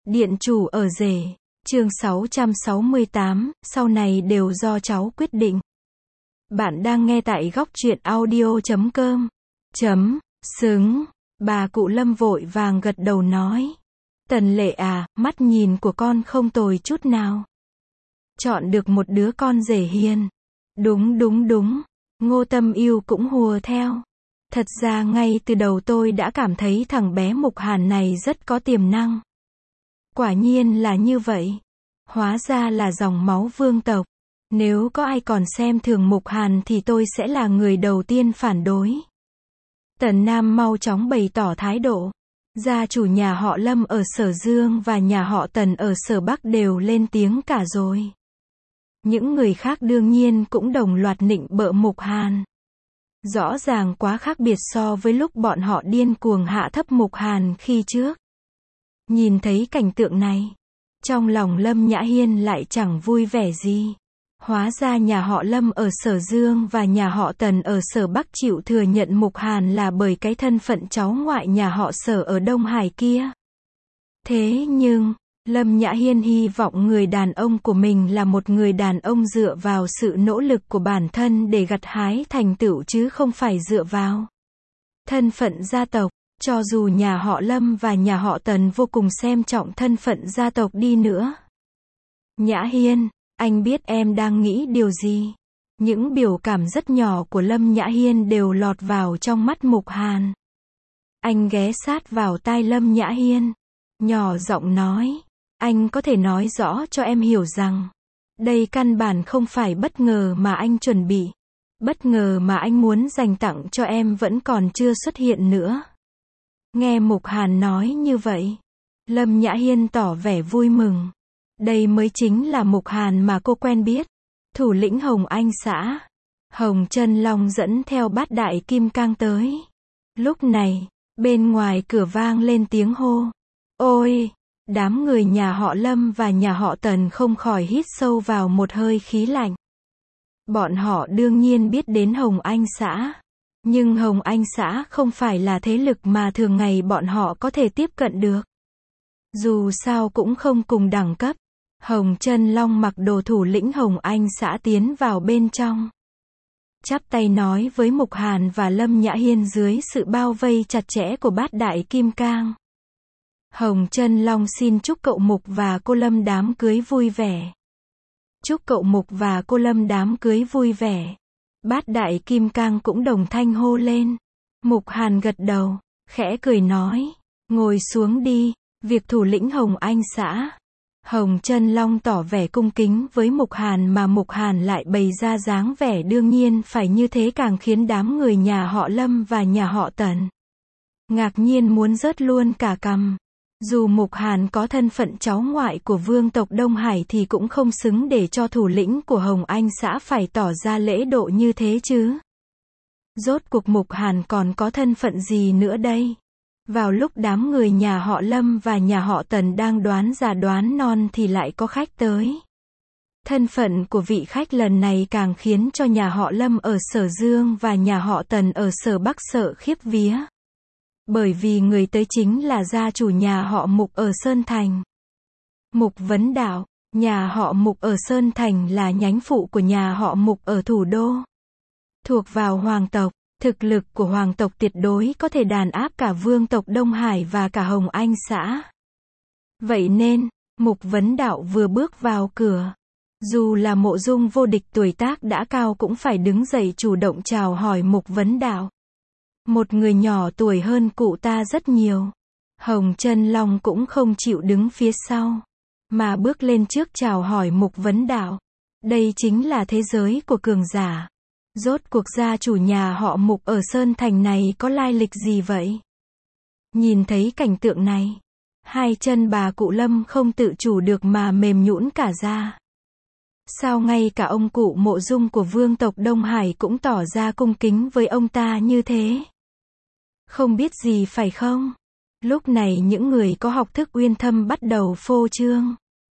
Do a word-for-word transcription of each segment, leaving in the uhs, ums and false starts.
Điện chủ ở rể, chương sáu trăm sáu mươi tám, sau này đều do cháu quyết định. Bạn đang nghe tại góc truyện audio chấm com. Chấm, xứng, bà cụ Lâm vội vàng gật đầu nói. Tần Lệ à, mắt nhìn của con không tồi chút nào. Chọn được một đứa con rể hiền. Đúng đúng đúng, Ngô Tâm Yêu cũng hùa theo. Thật ra ngay từ đầu tôi đã cảm thấy thằng bé Mục Hàn này rất có tiềm năng. Quả nhiên là như vậy. Hóa ra là dòng máu vương tộc. Nếu có ai còn xem thường Mục Hàn thì tôi sẽ là người đầu tiên phản đối. Tần Nam mau chóng bày tỏ thái độ. Gia chủ nhà họ Lâm ở Sở Dương và nhà họ Tần ở Sở Bắc đều lên tiếng cả rồi. Những người khác đương nhiên cũng đồng loạt nịnh bợ Mục Hàn. Rõ ràng quá khác biệt so với lúc bọn họ điên cuồng hạ thấp Mục Hàn khi trước. Nhìn thấy cảnh tượng này, trong lòng Lâm Nhã Hiên lại chẳng vui vẻ gì. Hóa ra nhà họ Lâm ở Sở Dương và nhà họ Tần ở Sở Bắc chịu thừa nhận Mục Hàn là bởi cái thân phận cháu ngoại nhà họ Sở ở Đông Hải kia. Thế nhưng, Lâm Nhã Hiên hy vọng người đàn ông của mình là một người đàn ông dựa vào sự nỗ lực của bản thân để gặt hái thành tựu chứ không phải dựa vào thân phận gia tộc. Cho dù nhà họ Lâm và nhà họ Tần vô cùng xem trọng thân phận gia tộc đi nữa. Nhã Hiên, anh biết em đang nghĩ điều gì? Những biểu cảm rất nhỏ của Lâm Nhã Hiên đều lọt vào trong mắt Mục Hàn. Anh ghé sát vào tai Lâm Nhã Hiên, nhỏ giọng nói, anh có thể nói rõ cho em hiểu rằng, đây căn bản không phải bất ngờ mà anh chuẩn bị. Bất ngờ mà anh muốn dành tặng cho em vẫn còn chưa xuất hiện nữa. Nghe Mục Hàn nói như vậy, Lâm Nhã Hiên tỏ vẻ vui mừng. Đây mới chính là Mục Hàn mà cô quen biết. Thủ lĩnh Hồng Anh xã. Hồng Chân Long dẫn theo bát đại kim cang tới. Lúc này, bên ngoài cửa vang lên tiếng hô. Ôi! Đám người nhà họ Lâm và nhà họ Tần không khỏi hít sâu vào một hơi khí lạnh. Bọn họ đương nhiên biết đến Hồng Anh xã. Nhưng Hồng Anh xã không phải là thế lực mà thường ngày bọn họ có thể tiếp cận được. Dù sao cũng không cùng đẳng cấp. Hồng Chân Long mặc đồ thủ lĩnh Hồng Anh xã tiến vào bên trong. Chắp tay nói với Mục Hàn và Lâm Nhã Hiên dưới sự bao vây chặt chẽ của bát đại kim cang. Hồng Chân Long xin chúc cậu Mục và cô Lâm đám cưới vui vẻ. Chúc cậu Mục và cô Lâm đám cưới vui vẻ. Bát đại kim cang cũng đồng thanh hô lên. Mục Hàn gật đầu, khẽ cười nói, ngồi xuống đi, việc thủ lĩnh Hồng Anh xã. Hồng Chân Long tỏ vẻ cung kính với Mục Hàn mà Mục Hàn lại bày ra dáng vẻ đương nhiên phải như thế càng khiến đám người nhà họ Lâm và nhà họ Tần ngạc nhiên muốn rớt luôn cả cằm. Dù Mục Hàn có thân phận cháu ngoại của vương tộc Đông Hải thì cũng không xứng để cho thủ lĩnh của Hồng Anh xã phải tỏ ra lễ độ như thế chứ. Rốt cuộc Mục Hàn còn có thân phận gì nữa đây? Vào lúc đám người nhà họ Lâm và nhà họ Tần đang đoán già đoán non thì lại có khách tới. Thân phận của vị khách lần này càng khiến cho nhà họ Lâm ở Sở Dương và nhà họ Tần ở Sở Bắc sợ khiếp vía. Bởi vì người tới chính là gia chủ nhà họ Mục ở Sơn Thành. Mục Vấn Đạo, nhà họ Mục ở Sơn Thành là nhánh phụ của nhà họ Mục ở thủ đô. Thuộc vào hoàng tộc, thực lực của hoàng tộc tuyệt đối có thể đàn áp cả vương tộc Đông Hải và cả Hồng Anh xã. Vậy nên, Mục Vấn Đạo vừa bước vào cửa. Dù là Mộ Dung vô địch tuổi tác đã cao cũng phải đứng dậy chủ động chào hỏi Mục Vấn Đạo. Một người nhỏ tuổi hơn cụ ta rất nhiều. Hồng Chân Long cũng không chịu đứng phía sau, mà bước lên trước chào hỏi Mục Vấn Đạo. Đây chính là thế giới của cường giả. Rốt cuộc gia chủ nhà họ Mục ở Sơn Thành này có lai lịch gì vậy? Nhìn thấy cảnh tượng này, hai chân bà cụ Lâm không tự chủ được mà mềm nhũn cả ra. Sao ngay cả ông cụ Mộ Dung của vương tộc Đông Hải cũng tỏ ra cung kính với ông ta như thế? Không biết gì phải không? Lúc này những người có học thức uyên thâm bắt đầu phô trương.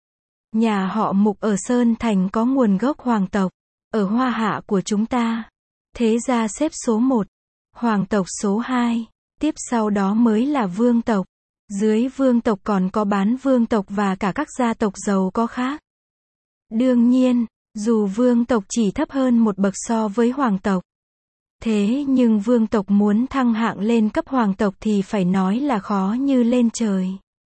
Nhà họ Mục ở Sơn Thành có nguồn gốc hoàng tộc. Ở Hoa Hạ của chúng ta, thế gia xếp số một, hoàng tộc số hai, tiếp sau đó mới là vương tộc. Dưới vương tộc còn có bán vương tộc và cả các gia tộc giàu có khác. Đương nhiên, dù vương tộc chỉ thấp hơn một bậc so với hoàng tộc. Thế nhưng vương tộc muốn thăng hạng lên cấp hoàng tộc thì phải nói là khó như lên trời.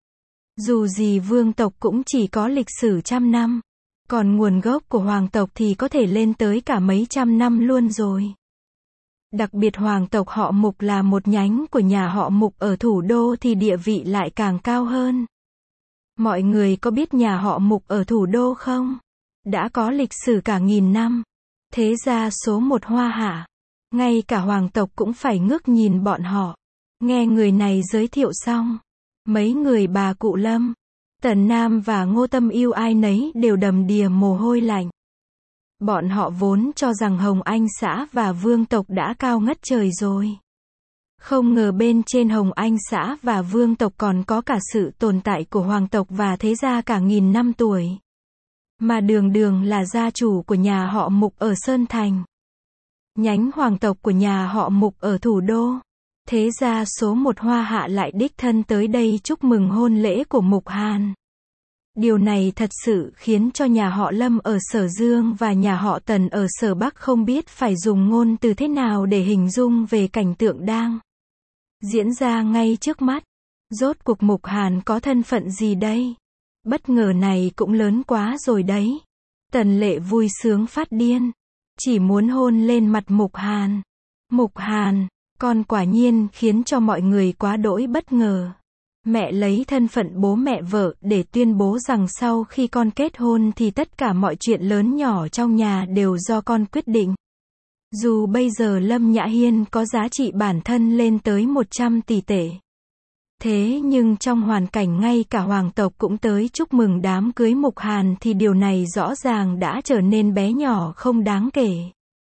Dù gì vương tộc cũng chỉ có lịch sử trăm năm. Còn nguồn gốc của hoàng tộc thì có thể lên tới cả mấy trăm năm luôn rồi. Đặc biệt hoàng tộc họ Mục là một nhánh của nhà họ Mục ở thủ đô thì địa vị lại càng cao hơn. Mọi người có biết nhà họ Mục ở thủ đô không? Đã có lịch sử cả nghìn năm. Thế gia số một Hoa Hạ. Ngay cả hoàng tộc cũng phải ngước nhìn bọn họ. Nghe người này giới thiệu xong. Mấy người bà cụ Lâm, Tần Nam và Ngô Tâm Yêu ai nấy đều đầm đìa mồ hôi lạnh. Bọn họ vốn cho rằng Hồng Anh xã và vương tộc đã cao ngất trời rồi. Không ngờ bên trên Hồng Anh xã và vương tộc còn có cả sự tồn tại của hoàng tộc và thế gia cả nghìn năm tuổi. Mà đường đường là gia chủ của nhà họ Mục ở Sơn Thành. Nhánh hoàng tộc của nhà họ Mục ở thủ đô. Thế gia số một Hoa Hạ lại đích thân tới đây chúc mừng hôn lễ của Mục Hàn. Điều này thật sự khiến cho nhà họ Lâm ở Sở Dương và nhà họ Tần ở Sở Bắc không biết phải dùng ngôn từ thế nào để hình dung về cảnh tượng đang diễn ra ngay trước mắt. Rốt cuộc Mục Hàn có thân phận gì đây? Bất ngờ này cũng lớn quá rồi đấy. Tần Lệ vui sướng phát điên. Chỉ muốn hôn lên mặt Mục Hàn. Mục Hàn, con quả nhiên khiến cho mọi người quá đỗi bất ngờ. Mẹ lấy thân phận bố mẹ vợ để tuyên bố rằng sau khi con kết hôn thì tất cả mọi chuyện lớn nhỏ trong nhà đều do con quyết định. Dù bây giờ Lâm Nhã Hiên có giá trị bản thân lên tới một trăm tỷ tệ. Thế nhưng trong hoàn cảnh ngay cả hoàng tộc cũng tới chúc mừng đám cưới Mục Hàn thì điều này rõ ràng đã trở nên bé nhỏ không đáng kể.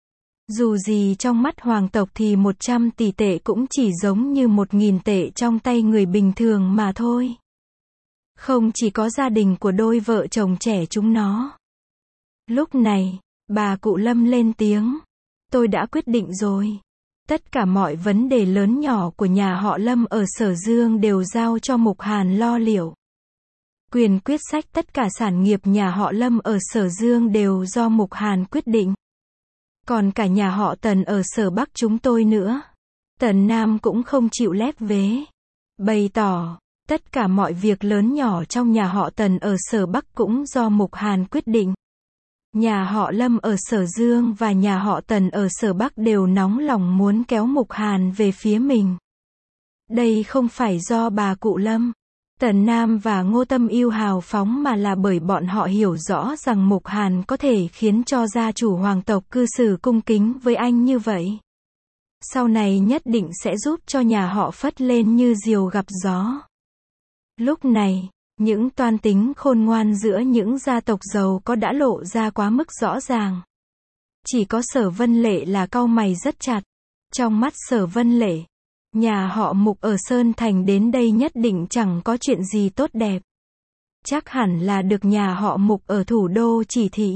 Dù gì trong mắt hoàng tộc thì một trăm tỷ tệ cũng chỉ giống như một nghìn tệ trong tay người bình thường mà thôi. Không chỉ có gia đình của đôi vợ chồng trẻ chúng nó. Lúc này, bà cụ Lâm lên tiếng. Tôi đã quyết định rồi. Tất cả mọi vấn đề lớn nhỏ của nhà họ Lâm ở Sở Dương đều giao cho Mục Hàn lo liệu. Quyền quyết sách tất cả sản nghiệp nhà họ Lâm ở Sở Dương đều do Mục Hàn quyết định. Còn cả nhà họ Tần ở Sở Bắc chúng tôi nữa. Tần Nam cũng không chịu lép vế. Bày tỏ, tất cả mọi việc lớn nhỏ trong nhà họ Tần ở Sở Bắc cũng do Mục Hàn quyết định. Nhà họ Lâm ở Sở Dương và nhà họ Tần ở Sở Bắc đều nóng lòng muốn kéo Mục Hàn về phía mình. Đây không phải do bà cụ Lâm, Tần Nam và Ngô Tâm Yêu hào phóng mà là bởi bọn họ hiểu rõ rằng Mục Hàn có thể khiến cho gia chủ hoàng tộc cư xử cung kính với anh như vậy. Sau này nhất định sẽ giúp cho nhà họ phất lên như diều gặp gió. Lúc này, những toan tính khôn ngoan giữa những gia tộc giàu có đã lộ ra quá mức rõ ràng. Chỉ có Sở Vân Lệ là cau mày rất chặt. Trong mắt Sở Vân Lệ, nhà họ Mục ở Sơn Thành đến đây nhất định chẳng có chuyện gì tốt đẹp. Chắc hẳn là được nhà họ Mục ở thủ đô chỉ thị.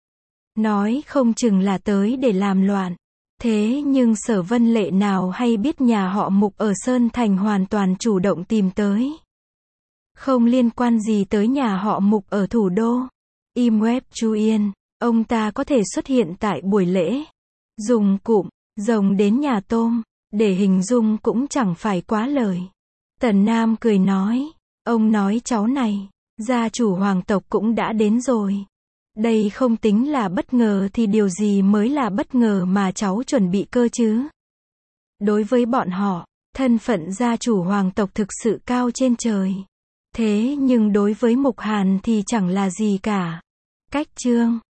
Nói không chừng là tới để làm loạn. Thế nhưng Sở Vân Lệ nào hay biết nhà họ Mục ở Sơn Thành hoàn toàn chủ động tìm tới. Không liên quan gì tới nhà họ Mục ở thủ đô. Im web Chu Yên, ông ta có thể xuất hiện tại buổi lễ. Dùng cụm, rồng đến nhà tôm, để hình dung cũng chẳng phải quá lời. Tần Nam cười nói, ông nói cháu này, gia chủ hoàng tộc cũng đã đến rồi. Đây không tính là bất ngờ thì điều gì mới là bất ngờ mà cháu chuẩn bị cơ chứ? Đối với bọn họ, thân phận gia chủ hoàng tộc thực sự cao trên trời. Thế nhưng đối với Mục Hàn thì chẳng là gì cả. Cách chương